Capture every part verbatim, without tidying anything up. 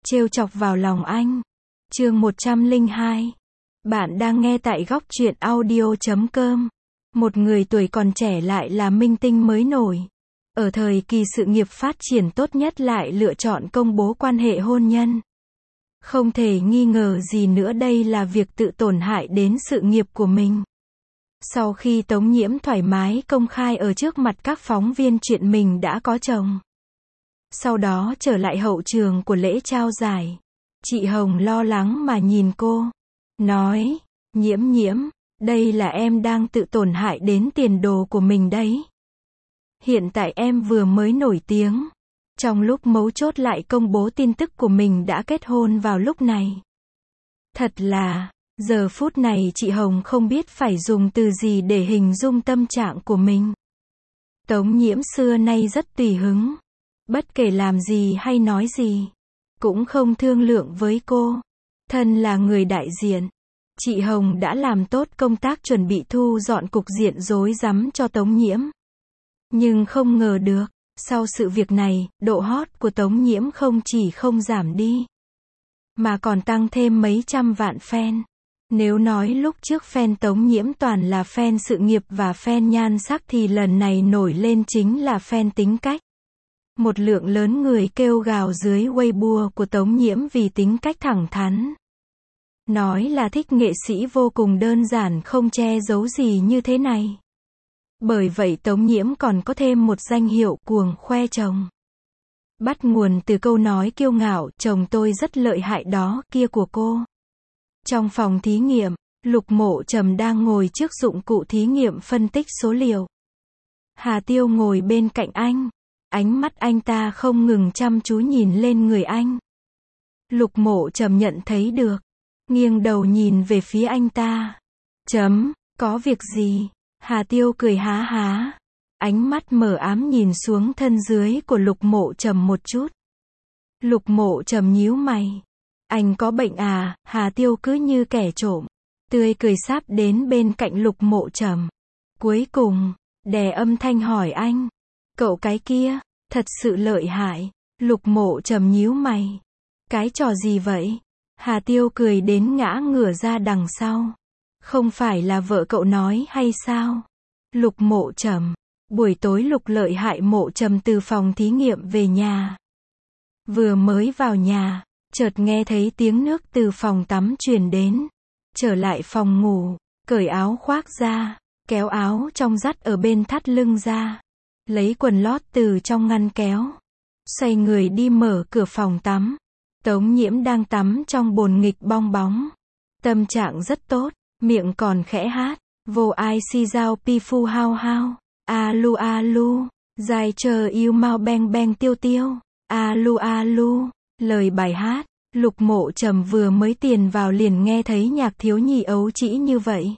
trêu chọc vào lòng anh. Chương một trăm lẻ hai. Bạn đang nghe tại góc truyện audio chấm com. Một người tuổi còn trẻ lại là minh tinh mới nổi. Ở thời kỳ sự nghiệp phát triển tốt nhất lại lựa chọn công bố quan hệ hôn nhân. Không thể nghi ngờ gì nữa đây là việc tự tổn hại đến sự nghiệp của mình. Sau khi Tống Nhiễm thoải mái công khai ở trước mặt các phóng viên chuyện mình đã có chồng. Sau đó trở lại hậu trường của lễ trao giải. Chị Hồng lo lắng mà nhìn cô. Nói, Nhiễm Nhiễm, đây là em đang tự tổn hại đến tiền đồ của mình đấy. Hiện tại em vừa mới nổi tiếng. Trong lúc mấu chốt lại công bố tin tức của mình đã kết hôn vào lúc này. Thật là, giờ phút này chị Hồng không biết phải dùng từ gì để hình dung tâm trạng của mình. Tống Nhiễm xưa nay rất tùy hứng. Bất kể làm gì hay nói gì, cũng không thương lượng với cô. Thân là người đại diện, chị Hồng đã làm tốt công tác chuẩn bị thu dọn cục diện rối rắm cho Tống Nhiễm. Nhưng không ngờ được, sau sự việc này, độ hot của Tống Nhiễm không chỉ không giảm đi, mà còn tăng thêm mấy trăm vạn fan. Nếu nói lúc trước fan Tống Nhiễm toàn là fan sự nghiệp và fan nhan sắc thì lần này nổi lên chính là fan tính cách. Một lượng lớn người kêu gào dưới Weibo của Tống Nhiễm vì tính cách thẳng thắn. Nói là thích nghệ sĩ vô cùng đơn giản không che giấu gì như thế này. Bởi vậy Tống Nhiễm còn có thêm một danh hiệu cuồng khoe chồng. Bắt nguồn từ câu nói kiêu ngạo, chồng tôi rất lợi hại đó, kia của cô. Trong phòng thí nghiệm, Lục Mộ Trầm đang ngồi trước dụng cụ thí nghiệm phân tích số liệu. Hà Tiêu ngồi bên cạnh anh. Ánh mắt anh ta không ngừng chăm chú nhìn lên người anh. Lục Mộ Trầm nhận thấy được. Nghiêng đầu nhìn về phía anh ta. Chấm, có việc gì? Hà Tiêu cười há há. Ánh mắt mờ ám nhìn xuống thân dưới của Lục Mộ Trầm một chút. Lục Mộ Trầm nhíu mày. Anh có bệnh à? Hà Tiêu cứ như kẻ trộm. Tươi cười sáp đến bên cạnh Lục Mộ Trầm. Cuối cùng, đè âm thanh hỏi anh. Cậu cái kia, thật sự lợi hại. Lục Mộ Trầm nhíu mày. Cái trò gì vậy? Hà Tiêu cười đến ngã ngửa ra đằng sau. Không phải là vợ cậu nói hay sao? Lục Mộ Trầm. Buổi tối Lục lợi hại Mộ Trầm từ phòng thí nghiệm về nhà. Vừa mới vào nhà, chợt nghe thấy tiếng nước từ phòng tắm truyền đến. Trở lại phòng ngủ, cởi áo khoác ra, kéo áo trong dắt ở bên thắt lưng ra. Lấy quần lót từ trong ngăn kéo. Xoay người đi mở cửa phòng tắm. Tống Nhiễm đang tắm trong bồn nghịch bong bóng. Tâm trạng rất tốt, miệng còn khẽ hát. Vô ai si giao pi phu hao hao. Alu alu. Dài chờ yêu mau beng beng tiêu tiêu. Alu alu. Lời bài hát. Lục Mộ Trầm vừa mới tiền vào liền nghe thấy nhạc thiếu nhi ấu trĩ như vậy.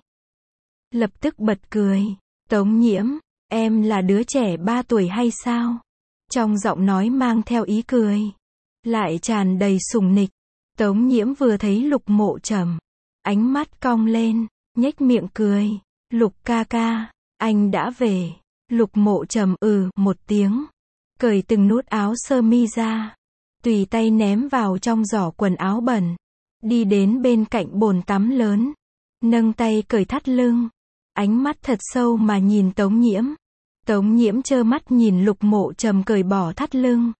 Lập tức bật cười. Tống Nhiễm, em là đứa trẻ ba tuổi hay sao? Trong giọng nói mang theo ý cười. Lại tràn đầy sùng nịch. Tống Nhiễm vừa thấy Lục Mộ Trầm. Ánh mắt cong lên, nhếch miệng cười. Lục ca ca, anh đã về. Lục Mộ Trầm ừ một tiếng. Cởi từng nút áo sơ mi ra. Tùy tay ném vào trong giỏ quần áo bẩn. Đi đến bên cạnh bồn tắm lớn. Nâng tay cởi thắt lưng. Ánh mắt thật sâu mà nhìn Tống Nhiễm. Tống Nhiễm trơ mắt nhìn Lục Mộ Trầm cởi bỏ thắt lưng.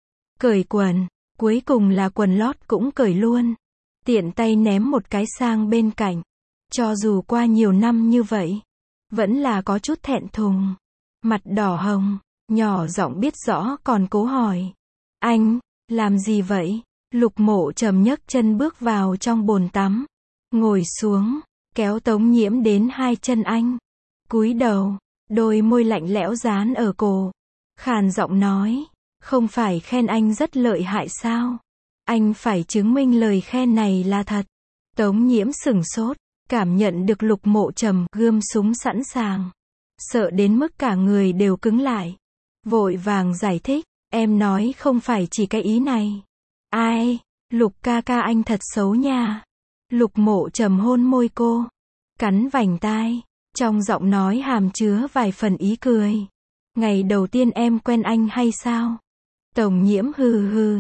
Cởi quần, cuối cùng là quần lót cũng cởi luôn. Tiện tay ném một cái sang bên cạnh. Cho dù qua nhiều năm như vậy, vẫn là có chút thẹn thùng. Mặt đỏ hồng, nhỏ giọng biết rõ còn cố hỏi. Anh, làm gì vậy? Lục Mộ Trầm nhấc chân bước vào trong bồn tắm. Ngồi xuống, kéo Tống Nhiễm đến hai chân anh. Cúi đầu, đôi môi lạnh lẽo dán ở cổ. Khàn giọng nói, không phải khen anh rất lợi hại sao? Anh phải chứng minh lời khen này là thật. Tống Nhiễm sửng sốt, cảm nhận được Lục Mộ Trầm gươm súng sẵn sàng. Sợ đến mức cả người đều cứng lại. Vội vàng giải thích, em nói không phải chỉ cái ý này. Ai, Lục ca ca anh thật xấu nha. Lục Mộ Trầm hôn môi cô, cắn vành tai, trong giọng nói hàm chứa vài phần ý cười. Ngày đầu tiên em quen anh hay sao? Tống Nhiễm hừ hừ,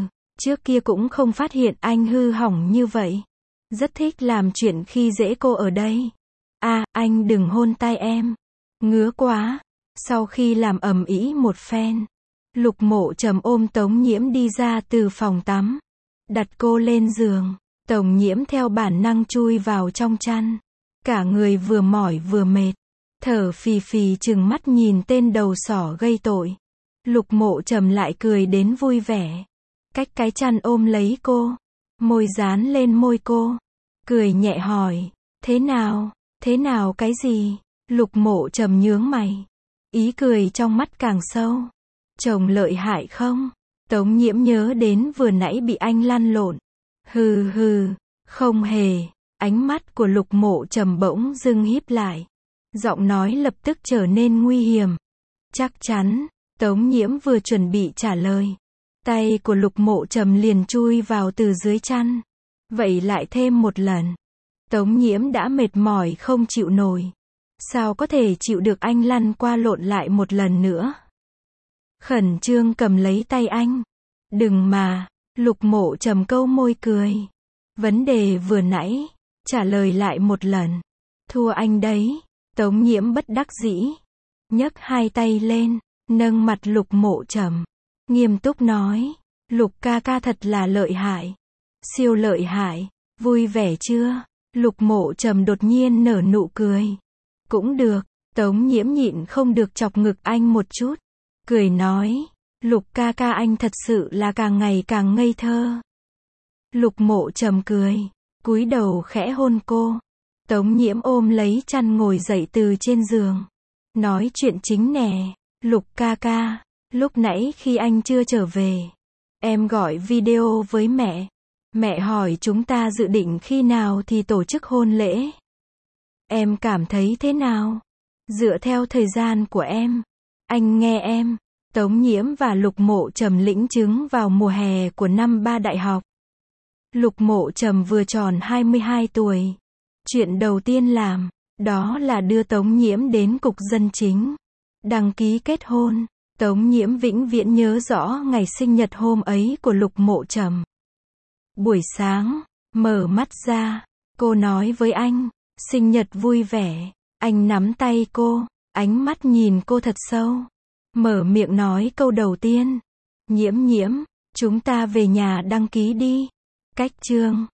Trước kia cũng không phát hiện anh hư hỏng như vậy. Rất thích làm chuyện khi dễ cô ở đây. À, anh đừng hôn tay em. Ngứa quá. Sau khi làm ầm ĩ một phen, Lục Mộ Trầm ôm Tống Nhiễm đi ra từ phòng tắm. Đặt cô lên giường. Tống Nhiễm theo bản năng chui vào trong chăn. Cả người vừa mỏi vừa mệt. Thở phì phì trừng mắt nhìn tên đầu sỏ gây tội. Lục Mộ Trầm lại cười đến vui vẻ. Cách cái chăn ôm lấy cô. Môi dán lên môi cô. Cười nhẹ hỏi. Thế nào? Thế nào cái gì? Lục Mộ Trầm nhướng mày. Ý cười trong mắt càng sâu. Chồng lợi hại không? Tống Nhiễm nhớ đến vừa nãy bị anh lăn lộn. Hừ hừ. Không hề. Ánh mắt của Lục Mộ Trầm bỗng dưng híp lại. Giọng nói lập tức trở nên nguy hiểm. Chắc chắn. Tống Nhiễm vừa chuẩn bị trả lời. Tay của Lục Mộ Trầm liền chui vào từ dưới chăn. Vậy lại thêm một lần. Tống Nhiễm đã mệt mỏi không chịu nổi. Sao có thể chịu được anh lăn qua lộn lại một lần nữa? Khẩn trương cầm lấy tay anh. Đừng mà. Lục Mộ Trầm câu môi cười. Vấn đề vừa nãy. Trả lời lại một lần. Thua anh đấy. Tống Nhiễm bất đắc dĩ. Nhấc hai tay lên. Nâng mặt Lục Mộ Trầm. Nghiêm túc nói. Lục ca ca thật là lợi hại. Siêu lợi hại. Vui vẻ chưa? Lục Mộ Trầm đột nhiên nở nụ cười. Cũng được. Tống Nhiễm nhịn không được chọc ngực anh một chút. Cười nói. Lục ca ca anh thật sự là càng ngày càng ngây thơ. Lục Mộ Trầm cười. Cúi đầu khẽ hôn cô. Tống Nhiễm ôm lấy chăn ngồi dậy từ trên giường. Nói chuyện chính nè. Lục ca ca. Lúc nãy khi anh chưa trở về. Em gọi video với mẹ. Mẹ hỏi chúng ta dự định khi nào thì tổ chức hôn lễ. Em cảm thấy thế nào? Dựa theo thời gian của em. Anh nghe em. Tống Nhiễm và Lục Mộ Trầm lĩnh chứng vào mùa hè của năm ba đại học. Lục Mộ Trầm vừa tròn hai mươi hai tuổi. Chuyện đầu tiên làm, đó là đưa Tống Nhiễm đến cục dân chính. Đăng ký kết hôn. Tống Nhiễm vĩnh viễn nhớ rõ ngày sinh nhật hôm ấy của Lục Mộ Trầm. Buổi sáng, mở mắt ra, cô nói với anh, sinh nhật vui vẻ. Anh nắm tay cô, ánh mắt nhìn cô thật sâu. Mở miệng nói câu đầu tiên. Nhiễm Nhiễm, chúng ta về nhà đăng ký đi. Cách chương